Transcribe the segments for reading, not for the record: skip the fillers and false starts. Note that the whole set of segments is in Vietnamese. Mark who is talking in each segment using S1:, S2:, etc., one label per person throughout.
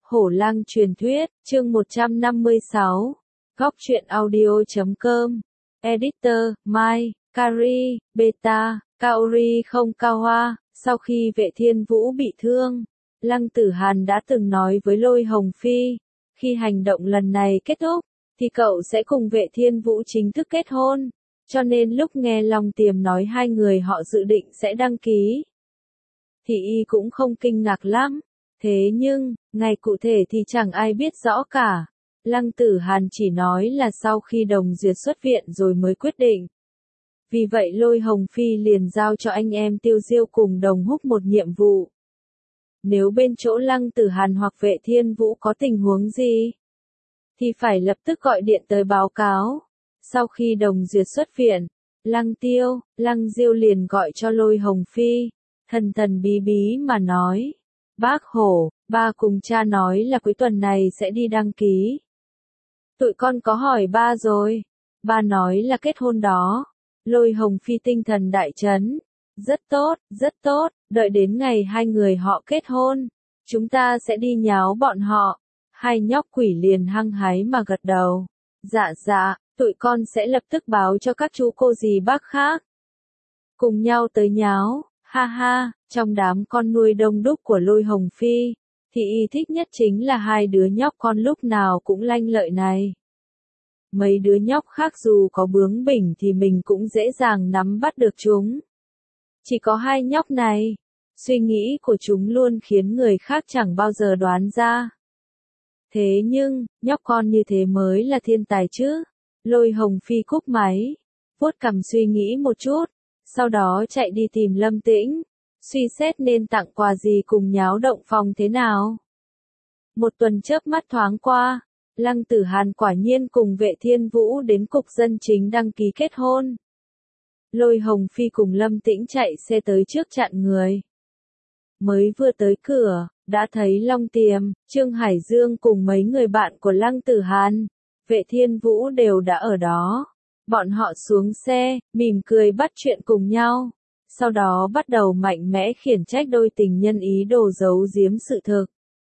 S1: Hổ Lang truyền thuyết, chương 156. Góc truyện audio.com. Editor, Mai, Kari, Beta, Kaori không Cao Hoa. Sau khi Vệ Thiên Vũ bị thương, Lăng Tử Hàn đã từng nói với Lôi Hồng Phi, khi hành động lần này kết thúc, thì cậu sẽ cùng Vệ Thiên Vũ chính thức kết hôn. Cho nên lúc nghe Long Tiềm nói hai người họ dự định sẽ đăng ký, thì y cũng không kinh ngạc lắm. Thế nhưng, ngày cụ thể thì chẳng ai biết rõ cả. Lăng Tử Hàn chỉ nói là sau khi Đồng Duyệt xuất viện rồi mới quyết định. Vì vậy Lôi Hồng Phi liền giao cho anh em Tiêu Diêu cùng Đồng Húc một nhiệm vụ. Nếu bên chỗ Lăng Tử Hàn hoặc Vệ Thiên Vũ có tình huống gì, thì phải lập tức gọi điện tới báo cáo. Sau khi Đồng Duyệt xuất viện, Lăng Diêu liền gọi cho Lôi Hồng Phi, thần thần bí bí mà nói. Bác Hổ, ba cùng cha nói là cuối tuần này sẽ đi đăng ký. Tụi con có hỏi ba rồi. Ba nói là kết hôn đó. Lôi Hồng Phi tinh thần đại chấn. Rất tốt, đợi đến ngày hai người họ kết hôn, chúng ta sẽ đi nháo bọn họ. Hai nhóc quỷ liền hăng hái mà gật đầu. Dạ, tụi con sẽ lập tức báo cho các chú cô dì bác khác. Cùng nhau tới nháo. Ha ha, trong đám con nuôi đông đúc của Lôi Hồng Phi, thì y thích nhất chính là hai đứa nhóc con lúc nào cũng lanh lợi này. Mấy đứa nhóc khác dù có bướng bỉnh thì mình cũng dễ dàng nắm bắt được chúng. Chỉ có hai nhóc này, suy nghĩ của chúng luôn khiến người khác chẳng bao giờ đoán ra. Thế nhưng, nhóc con như thế mới là thiên tài chứ. Lôi Hồng Phi cúp máy, vuốt cằm suy nghĩ một chút. Sau đó chạy đi tìm Lâm Tĩnh, suy xét nên tặng quà gì cùng nháo động phòng thế nào. Một tuần chớp mắt thoáng qua, Lăng Tử Hàn quả nhiên cùng Vệ Thiên Vũ đến cục dân chính đăng ký kết hôn. Lôi Hồng Phi cùng Lâm Tĩnh chạy xe tới trước chặn người. Mới vừa tới cửa, đã thấy Long Tiềm, Trương Hải Dương cùng mấy người bạn của Lăng Tử Hàn, Vệ Thiên Vũ đều đã ở đó. Bọn họ xuống xe, mỉm cười bắt chuyện cùng nhau. Sau đó bắt đầu mạnh mẽ khiển trách đôi tình nhân ý đồ giấu giếm sự thực.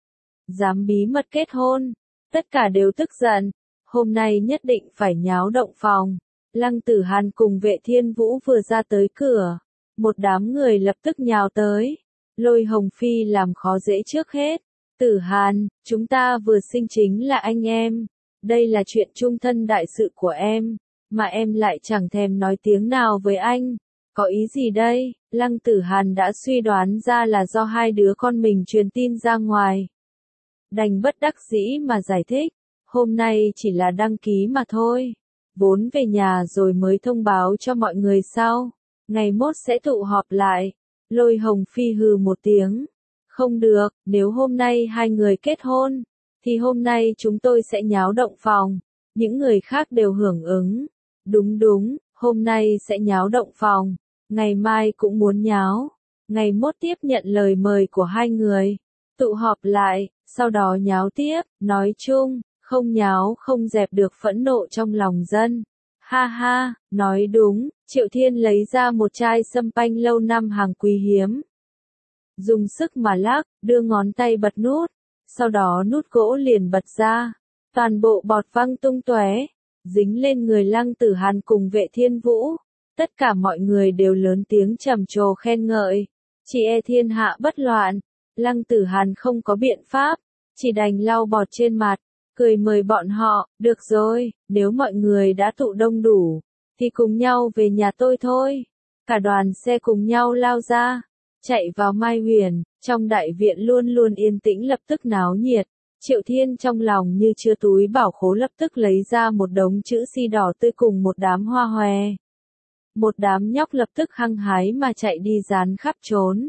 S1: Dám bí mật kết hôn. Tất cả đều tức giận. Hôm nay nhất định phải nháo động phòng. Lăng Tử Hàn cùng Vệ Thiên Vũ vừa ra tới cửa. Một đám người lập tức nhào tới. Lôi Hồng Phi làm khó dễ trước hết. Tử Hàn, chúng ta vừa sinh chính là anh em. Đây là chuyện chung thân đại sự của em. Mà em lại chẳng thèm nói tiếng nào với anh. Có ý gì đây? Lăng Tử Hàn đã suy đoán ra là do hai đứa con mình truyền tin ra ngoài. Đành bất đắc dĩ mà giải thích. Hôm nay chỉ là đăng ký mà thôi. Vốn về nhà rồi mới thông báo cho mọi người sau. Ngày mốt sẽ tụ họp lại. Lôi Hồng Phi hừ một tiếng. Không được, nếu hôm nay hai người kết hôn, thì hôm nay chúng tôi sẽ nháo động phòng. Những người khác đều hưởng ứng. Đúng, hôm nay sẽ nháo động phòng, ngày mai cũng muốn nháo, ngày mốt tiếp nhận lời mời của hai người, tụ họp lại, sau đó nháo tiếp, nói chung, không nháo không dẹp được phẫn nộ trong lòng dân. Ha ha, nói đúng, Triệu Thiên lấy ra một chai sâm panh lâu năm hàng quý hiếm. Dùng sức mà lắc, đưa ngón tay bật nút, sau đó nút gỗ liền bật ra, toàn bộ bọt văng tung tóe. Dính lên người Lăng Tử Hàn cùng Vệ Thiên Vũ. Tất cả mọi người đều lớn tiếng trầm trồ khen ngợi. Chỉ e thiên hạ bất loạn. Lăng Tử Hàn không có biện pháp, chỉ đành lau bọt trên mặt, cười mời bọn họ. Được rồi, nếu mọi người đã tụ đông đủ, thì cùng nhau về nhà tôi thôi. Cả đoàn xe cùng nhau lao ra, chạy vào Mai Huyền. Trong đại viện luôn luôn yên tĩnh lập tức náo nhiệt. Triệu Thiên trong lòng như chưa túi bảo khố lập tức lấy ra một đống chữ si đỏ tươi cùng một đám hoa hòe. Một đám nhóc lập tức hăng hái mà chạy đi dán khắp trốn.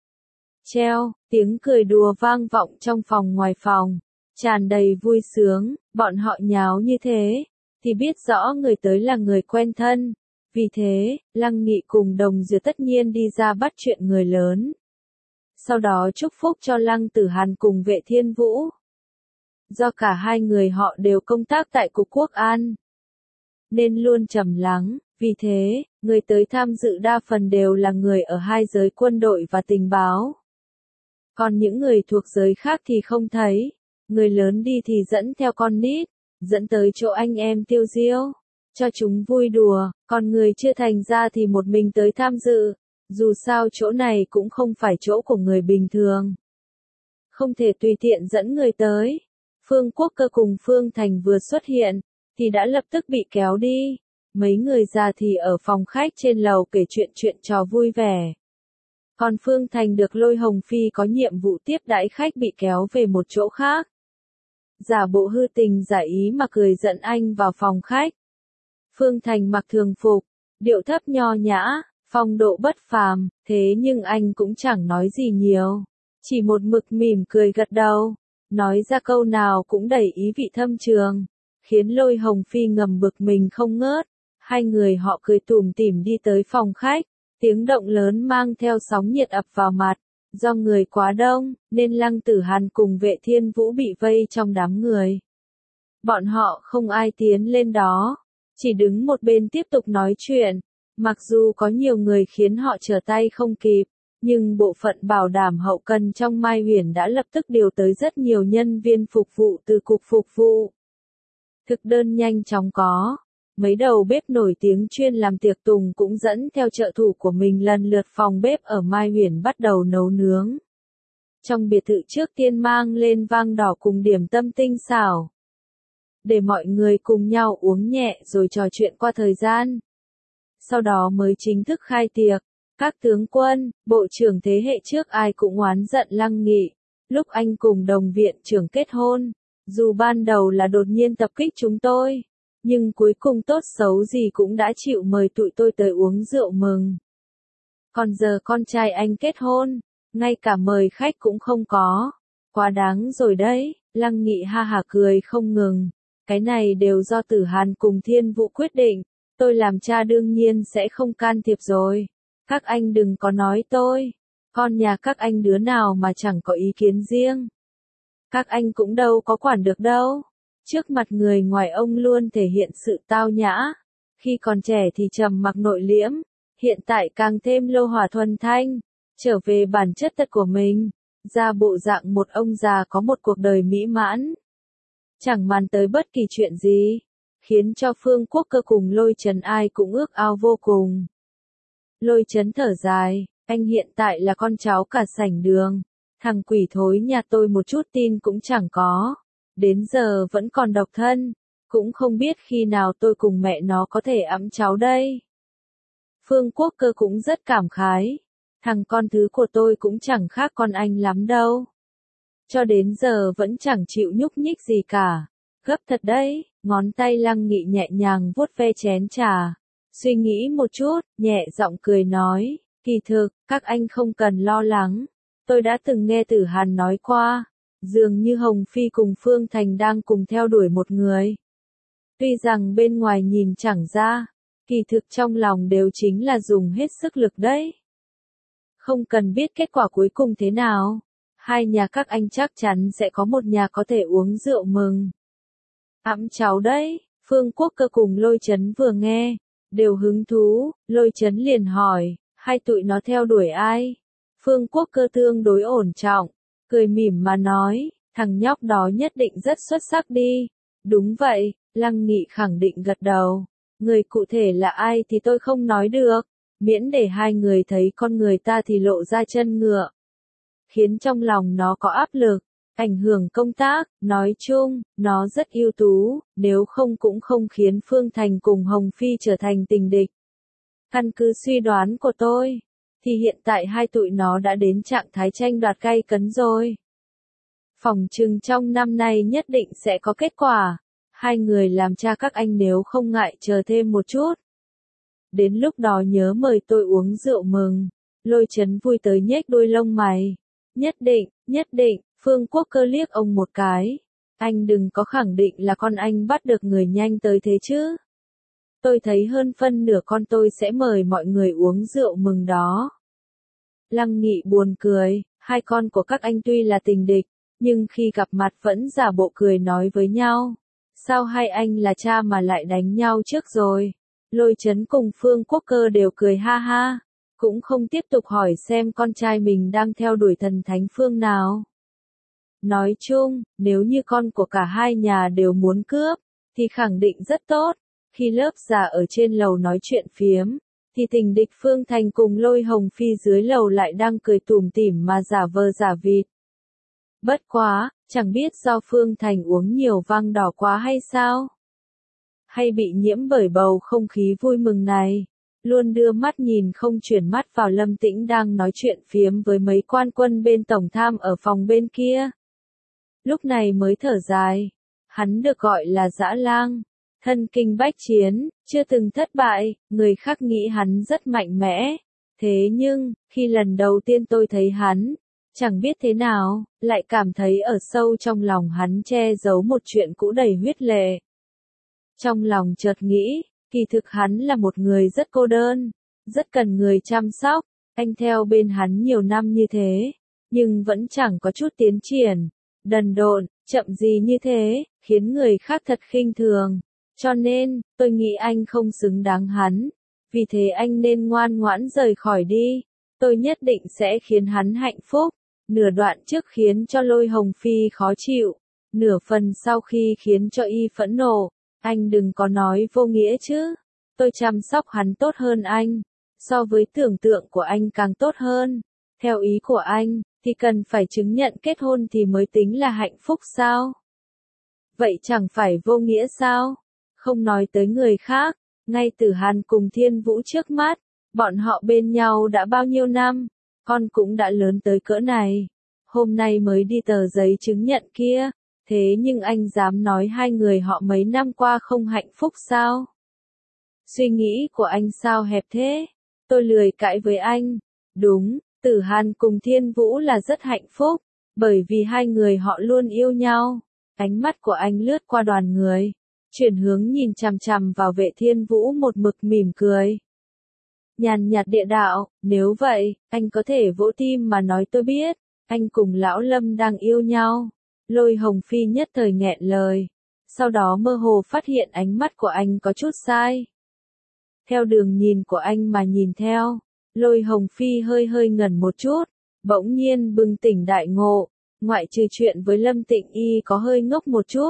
S1: Treo, tiếng cười đùa vang vọng trong phòng ngoài phòng, tràn đầy vui sướng, bọn họ nháo như thế, thì biết rõ người tới là người quen thân. Vì thế, Lăng Nghị cùng Đồng Duyệt tất nhiên đi ra bắt chuyện người lớn. Sau đó chúc phúc cho Lăng Tử Hàn cùng Vệ Thiên Vũ. Do cả hai người họ đều công tác tại Cục Quốc an, nên luôn trầm lắng, vì thế, người tới tham dự đa phần đều là người ở hai giới quân đội và tình báo. Còn những người thuộc giới khác thì không thấy. Người lớn đi thì dẫn theo con nít, dẫn tới chỗ anh em tiêu diêu, cho chúng vui đùa, còn người chưa thành ra thì một mình tới tham dự. Dù sao chỗ này cũng không phải chỗ của người bình thường. Không thể tùy tiện dẫn người tới. Phương Quốc Cơ cùng Phương Thành vừa xuất hiện, thì đã lập tức bị kéo đi. Mấy người già thì ở phòng khách trên lầu kể chuyện trò vui vẻ. Còn Phương Thành được Lôi Hồng Phi có nhiệm vụ tiếp đãi khách bị kéo về một chỗ khác. Giả bộ hư tình giả ý mà cười giận anh vào phòng khách. Phương Thành mặc thường phục, điệu thấp nho nhã, phong độ bất phàm, thế nhưng anh cũng chẳng nói gì nhiều. Chỉ một mực mỉm cười gật đầu, nói ra câu nào cũng đầy ý vị thâm trường, khiến Lôi Hồng Phi ngầm bực mình không ngớt. Hai người họ cười tủm tỉm đi tới phòng khách, tiếng động lớn mang theo sóng nhiệt ập vào mặt. Do người quá đông, nên Lăng Tử Hàn cùng Vệ Thiên Vũ bị vây trong đám người. Bọn họ không ai tiến lên đó, chỉ đứng một bên tiếp tục nói chuyện. Mặc dù có nhiều người khiến họ trở tay không kịp, nhưng bộ phận bảo đảm hậu cần trong Mai Huyền đã lập tức điều tới rất nhiều nhân viên phục vụ từ cục phục vụ. Thực đơn nhanh chóng có. Mấy đầu bếp nổi tiếng chuyên làm tiệc tùng cũng dẫn theo trợ thủ của mình lần lượt phòng bếp ở Mai Huyền bắt đầu nấu nướng. Trong biệt thự trước tiên mang lên vang đỏ cùng điểm tâm tinh xảo. Để mọi người cùng nhau uống nhẹ rồi trò chuyện qua thời gian. Sau đó mới chính thức khai tiệc. Các tướng quân, bộ trưởng thế hệ trước ai cũng oán giận Lăng Nghị. Lúc anh cùng đồng viện trưởng kết hôn, dù ban đầu là đột nhiên tập kích chúng tôi, nhưng cuối cùng tốt xấu gì cũng đã chịu mời tụi tôi tới uống rượu mừng. Còn giờ con trai anh kết hôn, ngay cả mời khách cũng không có. Quá đáng rồi đấy, Lăng Nghị ha hả cười không ngừng. Cái này đều do Tử Hàn cùng Thiên Vũ quyết định, tôi làm cha đương nhiên sẽ không can thiệp rồi. Các anh đừng có nói tôi, con nhà các anh đứa nào mà chẳng có ý kiến riêng. Các anh cũng đâu có quản được đâu. Trước mặt người ngoài ông luôn thể hiện sự tao nhã. Khi còn trẻ thì trầm mặc nội liễm, hiện tại càng thêm lô hỏa thuần thanh, trở về bản chất thật của mình, ra bộ dạng một ông già có một cuộc đời mỹ mãn. Chẳng màng tới bất kỳ chuyện gì, khiến cho Phương Quốc Cơ cùng Lôi Chấn ai cũng ước ao vô cùng. Lôi Chấn thở dài, anh hiện tại là con cháu cả sảnh đường, thằng quỷ thối nhà tôi một chút tin cũng chẳng có, đến giờ vẫn còn độc thân, cũng không biết khi nào tôi cùng mẹ nó có thể ẵm cháu đây. Phương Quốc Cơ cũng rất cảm khái, thằng con thứ của tôi cũng chẳng khác con anh lắm đâu. Cho đến giờ vẫn chẳng chịu nhúc nhích gì cả, gấp thật đấy, ngón tay Lăng Nghị nhẹ nhàng vuốt ve chén trà. Suy nghĩ một chút, nhẹ giọng cười nói, kỳ thực, các anh không cần lo lắng. Tôi đã từng nghe Tử Hàn nói qua, dường như Hồng Phi cùng Phương Thành đang cùng theo đuổi một người. Tuy rằng bên ngoài nhìn chẳng ra, kỳ thực trong lòng đều chính là dùng hết sức lực đấy. Không cần biết kết quả cuối cùng thế nào, hai nhà các anh chắc chắn sẽ có một nhà có thể uống rượu mừng. Ẵm cháu đấy, Phương Quốc Cơ cùng Lôi Chấn vừa nghe, đều hứng thú, Lôi Chấn liền hỏi, hai tụi nó theo đuổi ai? Phương Quốc Cơ tương đối ổn trọng, cười mỉm mà nói, thằng nhóc đó nhất định rất xuất sắc đi. Đúng vậy, Lăng Nghị khẳng định gật đầu. Người cụ thể là ai thì tôi không nói được, miễn để hai người thấy con người ta thì lộ ra chân ngựa. Khiến trong lòng nó có áp lực, ảnh hưởng công tác, nói chung, nó rất ưu tú, nếu không cũng không khiến Phương Thành cùng Hồng Phi trở thành tình địch. Căn cứ suy đoán của tôi, thì hiện tại hai tụi nó đã đến trạng thái tranh đoạt gay cấn rồi. Phỏng chừng trong năm nay nhất định sẽ có kết quả. Hai người làm cha các anh nếu không ngại chờ thêm một chút. Đến lúc đó nhớ mời tôi uống rượu mừng. Lôi Chấn vui tới nhếch đôi lông mày. Nhất định, Phương Quốc Cơ liếc ông một cái. Anh đừng có khẳng định là con anh bắt được người nhanh tới thế chứ. Tôi thấy hơn phân nửa con tôi sẽ mời mọi người uống rượu mừng đó. Lăng Nghị buồn cười, hai con của các anh tuy là tình địch, nhưng khi gặp mặt vẫn giả bộ cười nói với nhau. Sao hai anh là cha mà lại đánh nhau trước rồi? Lôi Chấn cùng Phương Quốc Cơ đều cười ha ha, cũng không tiếp tục hỏi xem con trai mình đang theo đuổi thần thánh phương nào. Nói chung, nếu như con của cả hai nhà đều muốn cướp, thì khẳng định rất tốt. Khi lớp già ở trên lầu nói chuyện phiếm, thì tình địch Phương Thành cùng Lôi Hồng Phi dưới lầu lại đang cười tủm tỉm mà giả vờ giả vịt. Bất quá, chẳng biết do Phương Thành uống nhiều vang đỏ quá hay sao? Hay bị nhiễm bởi bầu không khí vui mừng này? Luôn đưa mắt nhìn không chuyển mắt vào Lâm Tĩnh đang nói chuyện phiếm với mấy quan quân bên tổng tham ở phòng bên kia. Lúc này mới thở dài. Hắn được gọi là dã lang, thân kinh bách chiến, chưa từng thất bại, người khác nghĩ hắn rất mạnh mẽ. Thế nhưng, khi lần đầu tiên tôi thấy hắn, chẳng biết thế nào, lại cảm thấy ở sâu trong lòng hắn che giấu một chuyện cũ đầy huyết lệ. Trong lòng chợt nghĩ, kỳ thực hắn là một người rất cô đơn, rất cần người chăm sóc. Anh theo bên hắn nhiều năm như thế, nhưng vẫn chẳng có chút tiến triển. Đần độn, chậm gì như thế, khiến người khác thật khinh thường. Cho nên, tôi nghĩ anh không xứng đáng hắn. Vì thế anh nên ngoan ngoãn rời khỏi đi. Tôi nhất định sẽ khiến hắn hạnh phúc. Nửa đoạn trước khiến cho Lôi Hồng Phi khó chịu. Nửa phần sau khi khiến cho y phẫn nộ. Anh đừng có nói vô nghĩa chứ. Tôi chăm sóc hắn tốt hơn anh. So với tưởng tượng của anh càng tốt hơn. Theo ý của anh, thì cần phải chứng nhận kết hôn thì mới tính là hạnh phúc sao? Vậy chẳng phải vô nghĩa sao? Không nói tới người khác, ngay từ Hàn cùng Thiên Vũ trước mắt, bọn họ bên nhau đã bao nhiêu năm, con cũng đã lớn tới cỡ này. Hôm nay mới đi tờ giấy chứng nhận kia, thế nhưng anh dám nói hai người họ mấy năm qua không hạnh phúc sao? Suy nghĩ của anh sao hẹp thế? Tôi lười cãi với anh. Đúng, Tử Hàn cùng Thiên Vũ là rất hạnh phúc, bởi vì hai người họ luôn yêu nhau. Ánh mắt của anh lướt qua đoàn người, chuyển hướng nhìn chằm chằm vào Vệ Thiên Vũ một mực mỉm cười. Nhàn nhạt địa đạo, nếu vậy, anh có thể vỗ tim mà nói tôi biết, anh cùng Lão Lâm đang yêu nhau. Lôi Hồng Phi nhất thời nghẹn lời, sau đó mơ hồ phát hiện ánh mắt của anh có chút sai. Theo đường nhìn của anh mà nhìn theo, Lôi Hồng Phi hơi hơi ngẩn một chút, bỗng nhiên bừng tỉnh đại ngộ, ngoại trừ chuyện với Lâm Tịnh Y có hơi ngốc một chút.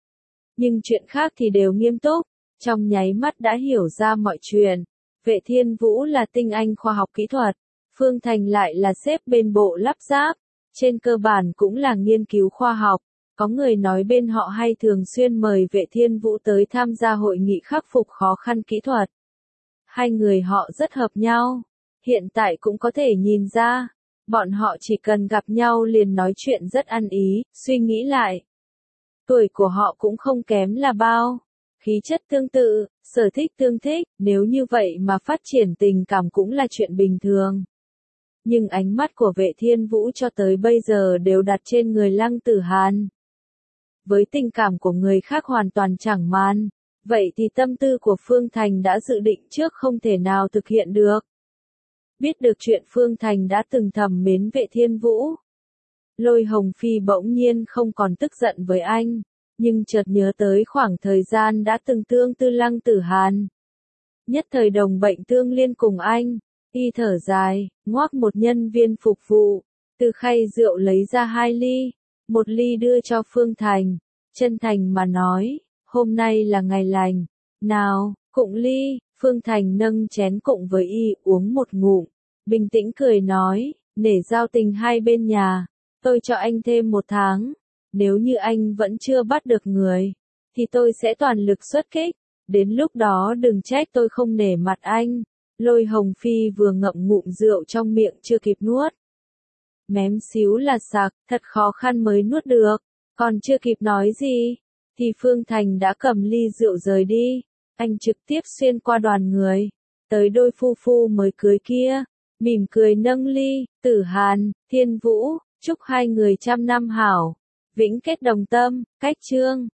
S1: Nhưng chuyện khác thì đều nghiêm túc, trong nháy mắt đã hiểu ra mọi chuyện. Vệ Thiên Vũ là tinh anh khoa học kỹ thuật, Phương Thành lại là sếp bên bộ lắp ráp, trên cơ bản cũng là nghiên cứu khoa học. Có người nói bên họ hay thường xuyên mời Vệ Thiên Vũ tới tham gia hội nghị khắc phục khó khăn kỹ thuật. Hai người họ rất hợp nhau, hiện tại cũng có thể nhìn ra, bọn họ chỉ cần gặp nhau liền nói chuyện rất ăn ý, suy nghĩ lại. Tuổi của họ cũng không kém là bao, khí chất tương tự, sở thích tương thích, nếu như vậy mà phát triển tình cảm cũng là chuyện bình thường. Nhưng ánh mắt của Vệ Thiên Vũ cho tới bây giờ đều đặt trên người Lăng Tử Hàn. Với tình cảm của người khác hoàn toàn chẳng màn, vậy thì tâm tư của Phương Thành đã dự định trước không thể nào thực hiện được. Biết được chuyện Phương Thành đã từng thầm mến Vệ Thiên Vũ, Lôi Hồng Phi bỗng nhiên không còn tức giận với anh, nhưng chợt nhớ tới khoảng thời gian đã từng tương tư Lăng Tử Hàn. Nhất thời đồng bệnh tương liên cùng anh, y thở dài, ngoác một nhân viên phục vụ, từ khay rượu lấy ra 2 ly, một ly đưa cho Phương Thành, chân thành mà nói, hôm nay là ngày lành, nào, cụng ly. Phương Thành nâng chén cụng với y uống một ngụm, bình tĩnh cười nói, để giao tình hai bên nhà, tôi cho anh thêm 1 tháng, nếu như anh vẫn chưa bắt được người, thì tôi sẽ toàn lực xuất kích, đến lúc đó đừng trách tôi không nể mặt anh. Lôi Hồng Phi vừa ngậm ngụm rượu trong miệng chưa kịp nuốt. Mém xíu là sặc, thật khó khăn mới nuốt được, còn chưa kịp nói gì, thì Phương Thành đã cầm ly rượu rời đi. Anh trực tiếp xuyên qua đoàn người, tới đôi phu phu mới cưới kia, mỉm cười nâng ly, Tử Hàn, Thiên Vũ, chúc hai người trăm năm hảo, vĩnh kết đồng tâm, cách chương.